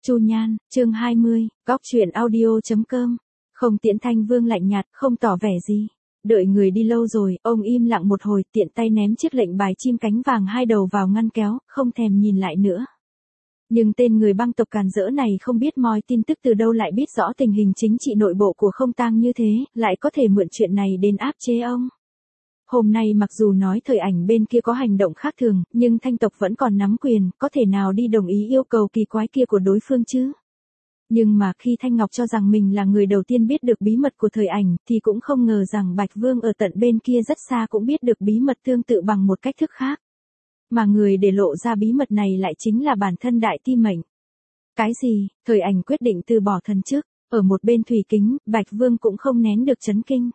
Chu Nhan, chương 20, góc truyện audio.com. Không Tiễn Thanh Vương lạnh nhạt, không tỏ vẻ gì. Đợi người đi lâu rồi, ông im lặng một hồi, tiện tay ném chiếc lệnh bài chim cánh vàng hai đầu vào ngăn kéo, không thèm nhìn lại nữa. Nhưng tên người băng tộc càn rỡ này không biết moi tin tức từ đâu lại biết rõ tình hình chính trị nội bộ của Không Tang như thế, lại có thể mượn chuyện này đến áp chế ông. Hôm nay mặc dù nói Thời Ảnh bên kia có hành động khác thường, nhưng Thanh tộc vẫn còn nắm quyền, có thể nào đi đồng ý yêu cầu kỳ quái kia của đối phương chứ? Nhưng mà khi Thanh Ngọc cho rằng mình là người đầu tiên biết được bí mật của Thời Ảnh, thì cũng không ngờ rằng Bạch Vương ở tận bên kia rất xa cũng biết được bí mật tương tự bằng một cách thức khác. Mà người để lộ ra bí mật này lại chính là bản thân Đại Ti Mệnh. Cái gì? Thời Ảnh quyết định từ bỏ thần chức. Ở một bên thủy kính, Bạch Vương cũng không nén được chấn kinh.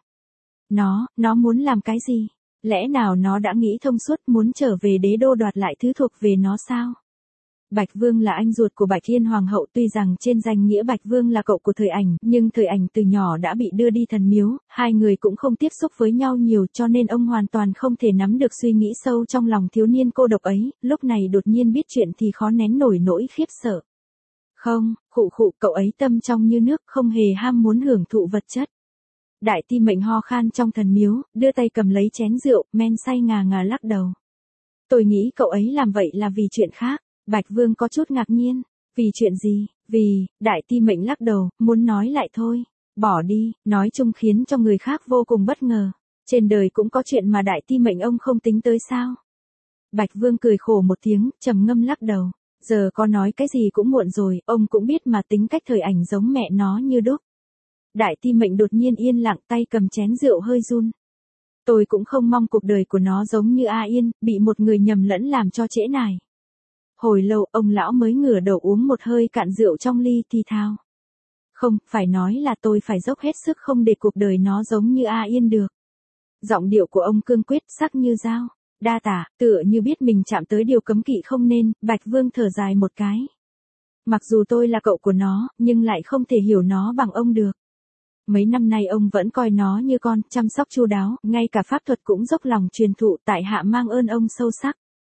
Nó muốn làm cái gì? Lẽ nào nó đã nghĩ thông suốt muốn trở về đế đô đoạt lại thứ thuộc về nó sao? Bạch Vương là anh ruột của Bạch Yên Hoàng hậu, tuy rằng trên danh nghĩa Bạch Vương là cậu của Thời Ảnh, nhưng Thời Ảnh từ nhỏ đã bị đưa đi thần miếu, hai người cũng không tiếp xúc với nhau nhiều, cho nên ông hoàn toàn không thể nắm được suy nghĩ sâu trong lòng thiếu niên cô độc ấy, lúc này đột nhiên biết chuyện thì khó nén nổi nỗi khiếp sợ. Không, cậu ấy tâm trong như nước, không hề ham muốn hưởng thụ vật chất. Đại Ti Mệnh ho khan trong thần miếu, đưa tay cầm lấy chén rượu, men say ngà ngà lắc đầu. Tôi nghĩ cậu ấy làm vậy là vì chuyện khác. Bạch Vương có chút ngạc nhiên. Vì chuyện gì? Đại Ti Mệnh lắc đầu, muốn nói lại thôi. Bỏ đi, nói chung khiến cho người khác vô cùng bất ngờ. Trên đời cũng có chuyện mà Đại Ti Mệnh ông không tính tới sao? Bạch Vương cười khổ một tiếng, trầm ngâm lắc đầu. Giờ có nói cái gì cũng muộn rồi, ông cũng biết mà tính cách Thời Ảnh giống mẹ nó như đúc. Đại Ti Mệnh đột nhiên yên lặng, tay cầm chén rượu hơi run. Tôi cũng không mong cuộc đời của nó giống như A Yên, bị một người nhầm lẫn làm cho trễ nải. Hồi lâu ông lão mới ngửa đầu uống một hơi cạn rượu trong ly thì thào. Không, phải nói là tôi phải dốc hết sức không để cuộc đời nó giống như A Yên được. Giọng điệu của ông cương quyết, sắc như dao. Đa tả, tựa như biết mình chạm tới điều cấm kỵ không nên, Bạch Vương thở dài một cái. Mặc dù tôi là cậu của nó, nhưng lại không thể hiểu nó bằng ông được. Mấy năm nay ông vẫn coi nó như con, chăm sóc chu đáo, ngay cả pháp thuật cũng dốc lòng truyền thụ, tại hạ mang ơn ông sâu sắc.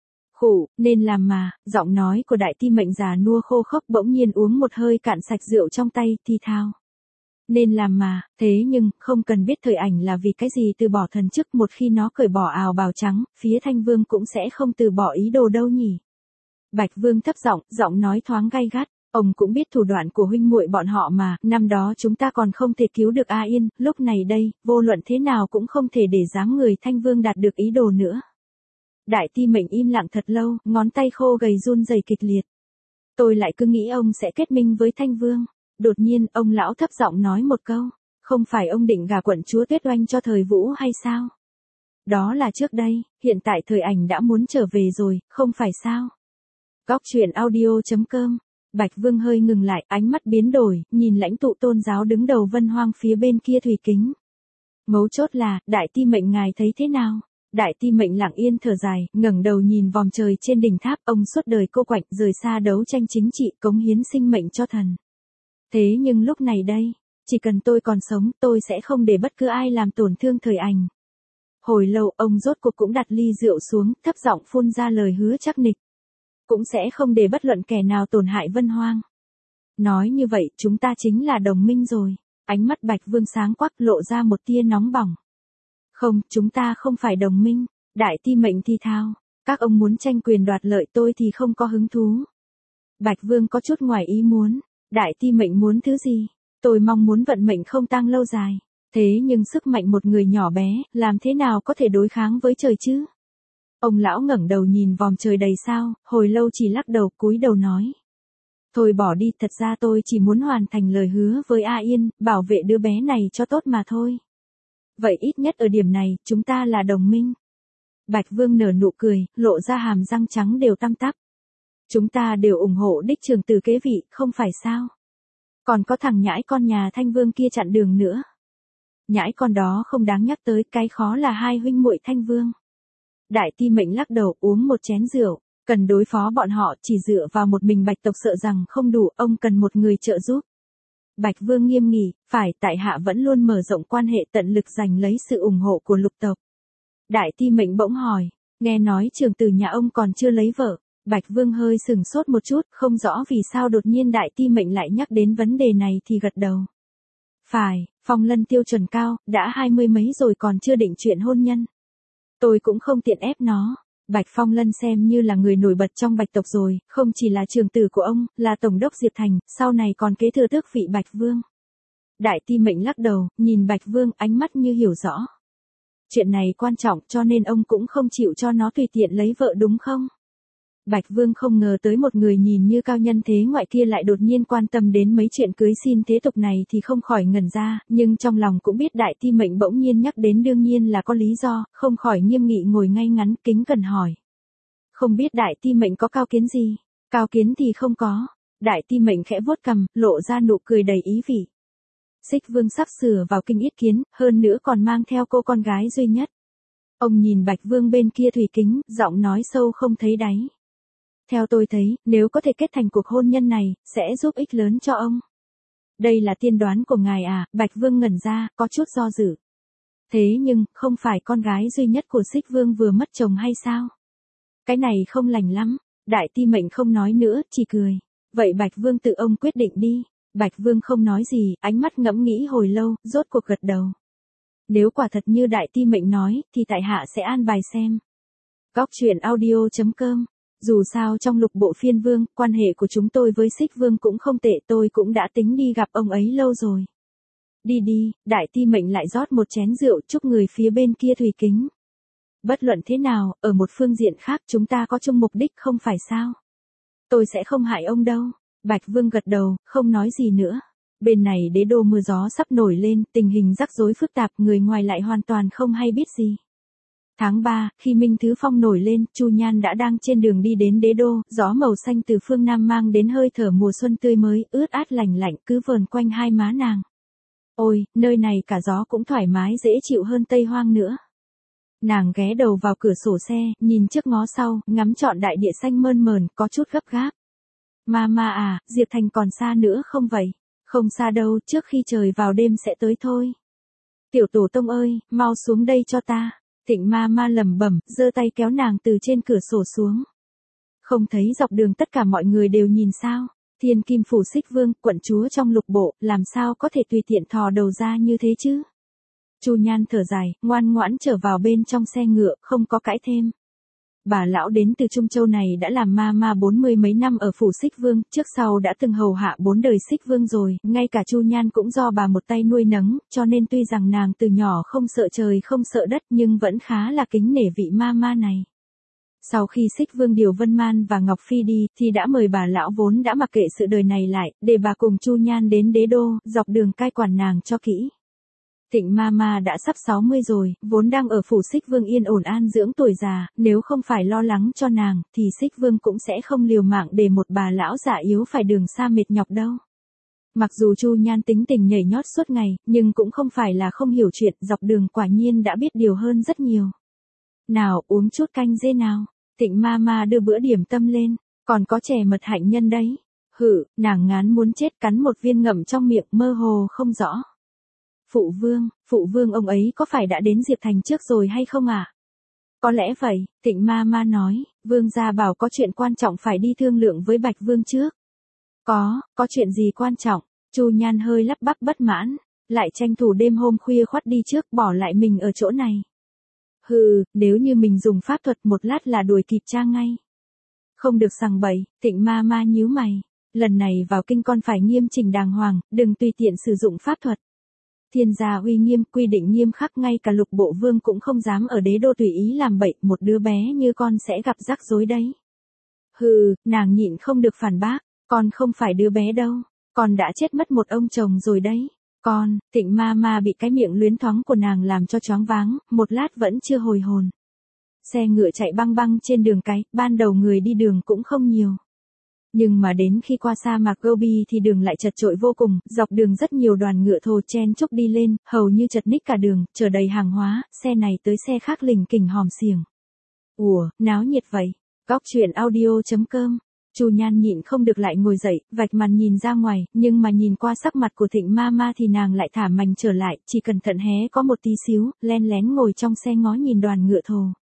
Nên làm mà, giọng nói của Đại Ti Mệnh già nua khô khốc bỗng nhiên uống một hơi cạn sạch rượu trong tay, thì thào. Nên làm mà, thế nhưng, không cần biết Thời Ảnh là vì cái gì từ bỏ thần chức, một khi nó cởi bỏ áo bào trắng, phía Thanh Vương cũng sẽ không từ bỏ ý đồ đâu nhỉ. Bạch Vương thấp giọng nói thoáng gay gắt. Ông cũng biết thủ đoạn của huynh muội bọn họ mà, năm đó chúng ta còn không thể cứu được A Yên, lúc này đây, vô luận thế nào cũng không thể để dám người Thanh Vương đạt được ý đồ nữa. Đại Ti Mệnh im lặng thật lâu, ngón tay khô gầy run rẩy kịch liệt. Tôi lại cứ nghĩ ông sẽ kết minh với Thanh Vương. Đột nhiên, ông lão thấp giọng nói một câu. Không phải ông định gả quận chúa Tuyết Oanh cho Thời Vũ hay sao? Đó là trước đây, hiện tại Thời Ảnh đã muốn trở về rồi, không phải sao? Góc truyện audio.com. Bạch Vương hơi ngừng lại, ánh mắt biến đổi, nhìn lãnh tụ tôn giáo đứng đầu Vân Hoang phía bên kia thủy kính. Mấu chốt là, Đại Ti Mệnh ngài thấy thế nào? Đại Ti Mệnh lặng yên thở dài, ngẩng đầu nhìn vòm trời trên đỉnh tháp, ông suốt đời cô quạnh, rời xa đấu tranh chính trị, cống hiến sinh mệnh cho thần. Thế nhưng lúc này đây, chỉ cần tôi còn sống, tôi sẽ không để bất cứ ai làm tổn thương Thời Ảnh. Hồi lâu, ông rốt cuộc cũng đặt ly rượu xuống, thấp giọng phun ra lời hứa chắc nịch. Cũng sẽ không để bất luận kẻ nào tổn hại Vân Hoang. Nói như vậy, chúng ta chính là đồng minh rồi. Ánh mắt Bạch Vương sáng quắc, lộ ra một tia nóng bỏng. Không, chúng ta không phải đồng minh. Đại Ti Mệnh thì thào. Các ông muốn tranh quyền đoạt lợi, tôi thì không có hứng thú. Bạch Vương có chút ngoài ý muốn. Đại Ti Mệnh muốn thứ gì? Tôi mong muốn vận mệnh Không Tang lâu dài. Thế nhưng sức mạnh một người nhỏ bé, làm thế nào có thể đối kháng với trời chứ? Ông lão ngẩng đầu nhìn vòm trời đầy sao, hồi lâu chỉ lắc đầu, cúi đầu nói. Thôi bỏ đi, thật ra tôi chỉ muốn hoàn thành lời hứa với A Yên, bảo vệ đứa bé này cho tốt mà thôi. Vậy ít nhất ở điểm này, chúng ta là đồng minh. Bạch Vương nở nụ cười, lộ ra hàm răng trắng đều tăm tắp. Chúng ta đều ủng hộ đích trưởng tử kế vị, không phải sao? Còn có thằng nhãi con nhà Thanh Vương kia chặn đường nữa. Nhãi con đó không đáng nhắc tới, cái khó là hai huynh muội Thanh Vương. Đại Ti Mệnh lắc đầu, uống một chén rượu, cần đối phó bọn họ chỉ dựa vào một mình Bạch tộc sợ rằng không đủ, ông cần một người trợ giúp. Bạch Vương nghiêm nghị, phải, tại hạ vẫn luôn mở rộng quan hệ, tận lực giành lấy sự ủng hộ của lục tộc. Đại Ti Mệnh bỗng hỏi, nghe nói trưởng tử nhà ông còn chưa lấy vợ, Bạch Vương hơi sừng sốt một chút, không rõ vì sao đột nhiên Đại Ti Mệnh lại nhắc đến vấn đề này thì gật đầu. Phải, Phong Lân tiêu chuẩn cao, đã 20 mấy rồi còn chưa định chuyện hôn nhân. Tôi cũng không tiện ép nó. Bạch Phong Lân xem như là người nổi bật trong Bạch tộc rồi, không chỉ là trưởng tử của ông, là tổng đốc Diệp Thành, sau này còn kế thừa tước vị Bạch Vương. Đại Ti Mệnh lắc đầu, nhìn Bạch Vương ánh mắt như hiểu rõ. Chuyện này quan trọng cho nên ông cũng không chịu cho nó tùy tiện lấy vợ đúng không? Bạch Vương không ngờ tới một người nhìn như cao nhân thế ngoại kia lại đột nhiên quan tâm đến mấy chuyện cưới xin thế tục này thì không khỏi ngẩn ra, nhưng trong lòng cũng biết Đại Ti Mệnh bỗng nhiên nhắc đến đương nhiên là có lý do, không khỏi nghiêm nghị ngồi ngay ngắn kính cẩn hỏi. Không biết Đại Ti Mệnh có cao kiến gì? Cao kiến thì không có. Đại Ti Mệnh khẽ vuốt cằm, lộ ra nụ cười đầy ý vị. Xích Vương sắp sửa vào kinh yết kiến, hơn nữa còn mang theo cô con gái duy nhất. Ông nhìn Bạch Vương bên kia thủy kính, giọng nói sâu không thấy đáy. Theo tôi thấy, nếu có thể kết thành cuộc hôn nhân này, sẽ giúp ích lớn cho ông. Đây là tiên đoán của ngài à? Bạch Vương ngẩn ra, có chút do dự. Thế nhưng, không phải con gái duy nhất của Xích Vương vừa mất chồng hay sao? Cái này không lành lắm. Đại Ti Mệnh không nói nữa, chỉ cười. Vậy Bạch Vương tự ông quyết định đi. Bạch Vương không nói gì, ánh mắt ngẫm nghĩ hồi lâu, rốt cuộc gật đầu. Nếu quả thật như Đại Ti Mệnh nói, thì tại hạ sẽ an bài xem. Góc truyện audio.com. Dù sao trong lục bộ phiên vương, quan hệ của chúng tôi với Xích Vương cũng không tệ, tôi cũng đã tính đi gặp ông ấy lâu rồi. Đi đi, Đại Ti Mệnh lại rót một chén rượu chúc người phía bên kia thủy kính. Bất luận thế nào, ở một phương diện khác chúng ta có chung mục đích không phải sao? Tôi sẽ không hại ông đâu. Bạch Vương gật đầu, không nói gì nữa. Bên này đế đô mưa gió sắp nổi lên, tình hình rắc rối phức tạp, người ngoài lại hoàn toàn không hay biết gì. Tháng 3, khi Minh Thứ Phong nổi lên, Chu Nhan đã đang trên đường đi đến đế đô, gió màu xanh từ phương Nam mang đến hơi thở mùa xuân tươi mới, ướt át lành lạnh cứ vờn quanh hai má nàng. Ôi, nơi này cả gió cũng thoải mái dễ chịu hơn Tây Hoang nữa. Nàng ghé đầu vào cửa sổ xe, nhìn trước ngó sau, ngắm trọn đại địa xanh mơn mởn, có chút gấp gáp. Mama à, Diệp Thành còn xa nữa không vậy? Không xa đâu, trước khi trời vào đêm sẽ tới thôi. Tiểu tổ tông ơi, mau xuống đây cho ta. Tịnh Mama lẩm bẩm, giơ tay kéo nàng từ trên cửa sổ xuống. Không thấy dọc đường tất cả mọi người đều nhìn sao? Thiên Kim Phủ Xích Vương, quận chúa trong lục bộ, làm sao có thể tùy tiện thò đầu ra như thế chứ? Chu Nhan thở dài, ngoan ngoãn trở vào bên trong xe ngựa, không có cãi thêm. Bà lão đến từ Trung Châu này đã làm ma 40 mấy năm ở phủ Xích Vương, trước sau đã từng hầu hạ 4 đời Xích Vương rồi, ngay cả Chu Nhan cũng do bà một tay nuôi nấng, cho nên tuy rằng nàng từ nhỏ không sợ trời không sợ đất nhưng vẫn khá là kính nể vị ma này. Sau khi Xích Vương điều Vân Man và Ngọc Phi đi, thì đã mời bà lão vốn đã mặc kệ sự đời này lại, để bà cùng Chu Nhan đến đế đô, dọc đường cai quản nàng cho kỹ. Tịnh Mama đã sắp 60 rồi, vốn đang ở phủ Xích Vương yên ổn an dưỡng tuổi già, nếu không phải lo lắng cho nàng, thì Xích Vương cũng sẽ không liều mạng để một bà lão già yếu phải đường xa mệt nhọc đâu. Mặc dù Chu Nhan tính tình nhảy nhót suốt ngày, nhưng cũng không phải là không hiểu chuyện, dọc đường quả nhiên đã biết điều hơn rất nhiều. Nào, uống chút canh dê nào. Tịnh Mama đưa bữa điểm tâm lên, còn có chè mật hạnh nhân đấy. Hử, nàng ngán muốn chết cắn một viên ngậm trong miệng mơ hồ không rõ. Phụ vương ông ấy có phải đã đến Diệp Thành trước rồi hay không ạ? Có lẽ vậy, Tịnh Mama nói, vương gia bảo có chuyện quan trọng phải đi thương lượng với Bạch Vương trước. Có chuyện gì quan trọng? Chu Nhan hơi lắp bắp bất mãn, lại tranh thủ đêm hôm khuya khoắt đi trước bỏ lại mình ở chỗ này. Hừ, nếu như mình dùng pháp thuật một lát là đuổi kịp cha ngay. Không được sằng bậy, Tịnh Mama nhíu mày, lần này vào kinh con phải nghiêm chỉnh đàng hoàng, đừng tùy tiện sử dụng pháp thuật. Thiên gia uy nghiêm, quy định nghiêm khắc, ngay cả lục bộ vương cũng không dám ở đế đô tùy ý làm bậy, một đứa bé như con sẽ gặp rắc rối đấy. Hừ, nàng nhịn không được phản bác, con không phải đứa bé đâu, con đã chết mất một ông chồng rồi đấy. Con, Tịnh Mama bị cái miệng luyến thoáng của nàng làm cho choáng váng, một lát vẫn chưa hồi hồn. Xe ngựa chạy băng băng trên đường cái, ban đầu người đi đường cũng không nhiều. Nhưng mà đến khi qua sa mạc Gobi thì đường lại chật chội vô cùng, dọc đường rất nhiều đoàn ngựa thồ chen chúc đi lên, hầu như chật ních cả đường, chở đầy hàng hóa, xe này tới xe khác lình kình hòm xiềng. Ủa, náo nhiệt vậy. Góc truyện audio.com. Chu Nhan nhịn không được lại ngồi dậy, vạch màn nhìn ra ngoài, nhưng mà nhìn qua sắc mặt của Tịnh Mama thì nàng lại thả mành trở lại, chỉ cẩn thận hé có một tí xíu, len lén ngồi trong xe ngó nhìn đoàn ngựa thồ.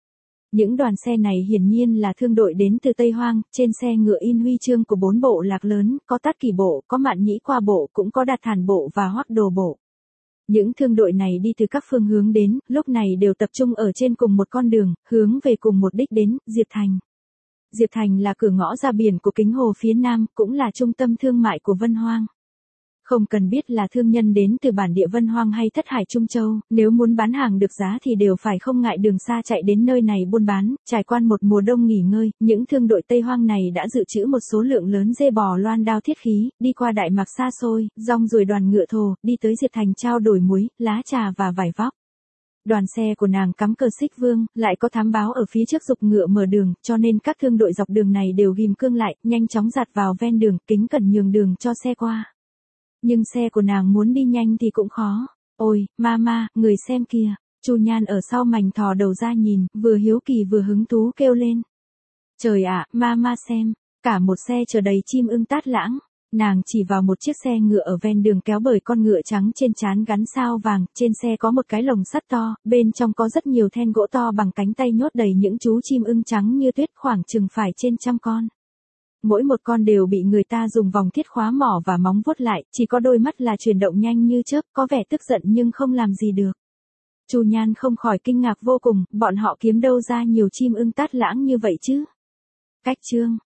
Những đoàn xe này hiển nhiên là thương đội đến từ Tây Hoang, trên xe ngựa in huy chương của 4 bộ lạc lớn, có Tát Kỷ bộ, có Mạn Nhĩ Qua bộ, cũng có Đạt Thản bộ và Hoắc Đồ bộ. Những thương đội này đi từ các phương hướng đến, lúc này đều tập trung ở trên cùng một con đường, hướng về cùng một đích đến, Diệp Thành. Diệp Thành là cửa ngõ ra biển của Kính Hồ phía Nam, cũng là trung tâm thương mại của Vân Hoang. Không cần biết là thương nhân đến từ bản địa Vân Hoang hay Thất Hải Trung Châu, nếu muốn bán hàng được giá thì đều phải không ngại đường xa chạy đến nơi này buôn bán, trải qua một mùa đông nghỉ ngơi, những thương đội Tây Hoang này đã dự trữ một số lượng lớn dê bò loan đao thiết khí, đi qua Đại Mạc xa xôi, rong ruổi đoàn ngựa thồ, đi tới Diệp Thành trao đổi muối, lá trà và vải vóc. Đoàn xe của nàng cắm cờ xích vương, lại có thám báo ở phía trước giục ngựa mở đường, cho nên các thương đội dọc đường này đều ghim cương lại, nhanh chóng giặt vào ven đường, kính cẩn nhường đường cho xe qua. Nhưng xe của nàng muốn đi nhanh thì cũng khó. Ôi, mama, người xem kìa. Chu Nhan ở sau mành thò đầu ra nhìn, vừa hiếu kỳ vừa hứng thú kêu lên. Trời ạ, mama xem, cả một xe chở đầy chim ưng tát lãng. Nàng chỉ vào một chiếc xe ngựa ở ven đường kéo bởi con ngựa trắng trên trán gắn sao vàng, trên xe có một cái lồng sắt to, bên trong có rất nhiều then gỗ to bằng cánh tay nhốt đầy những chú chim ưng trắng như tuyết, khoảng chừng phải trên 100 con. Mỗi một con đều bị người ta dùng vòng thiết khóa mỏ và móng vuốt lại, chỉ có đôi mắt là chuyển động nhanh như chớp, có vẻ tức giận nhưng không làm gì được. Chu Nhan không khỏi kinh ngạc vô cùng, bọn họ kiếm đâu ra nhiều chim ưng tát lãng như vậy chứ? Cách chương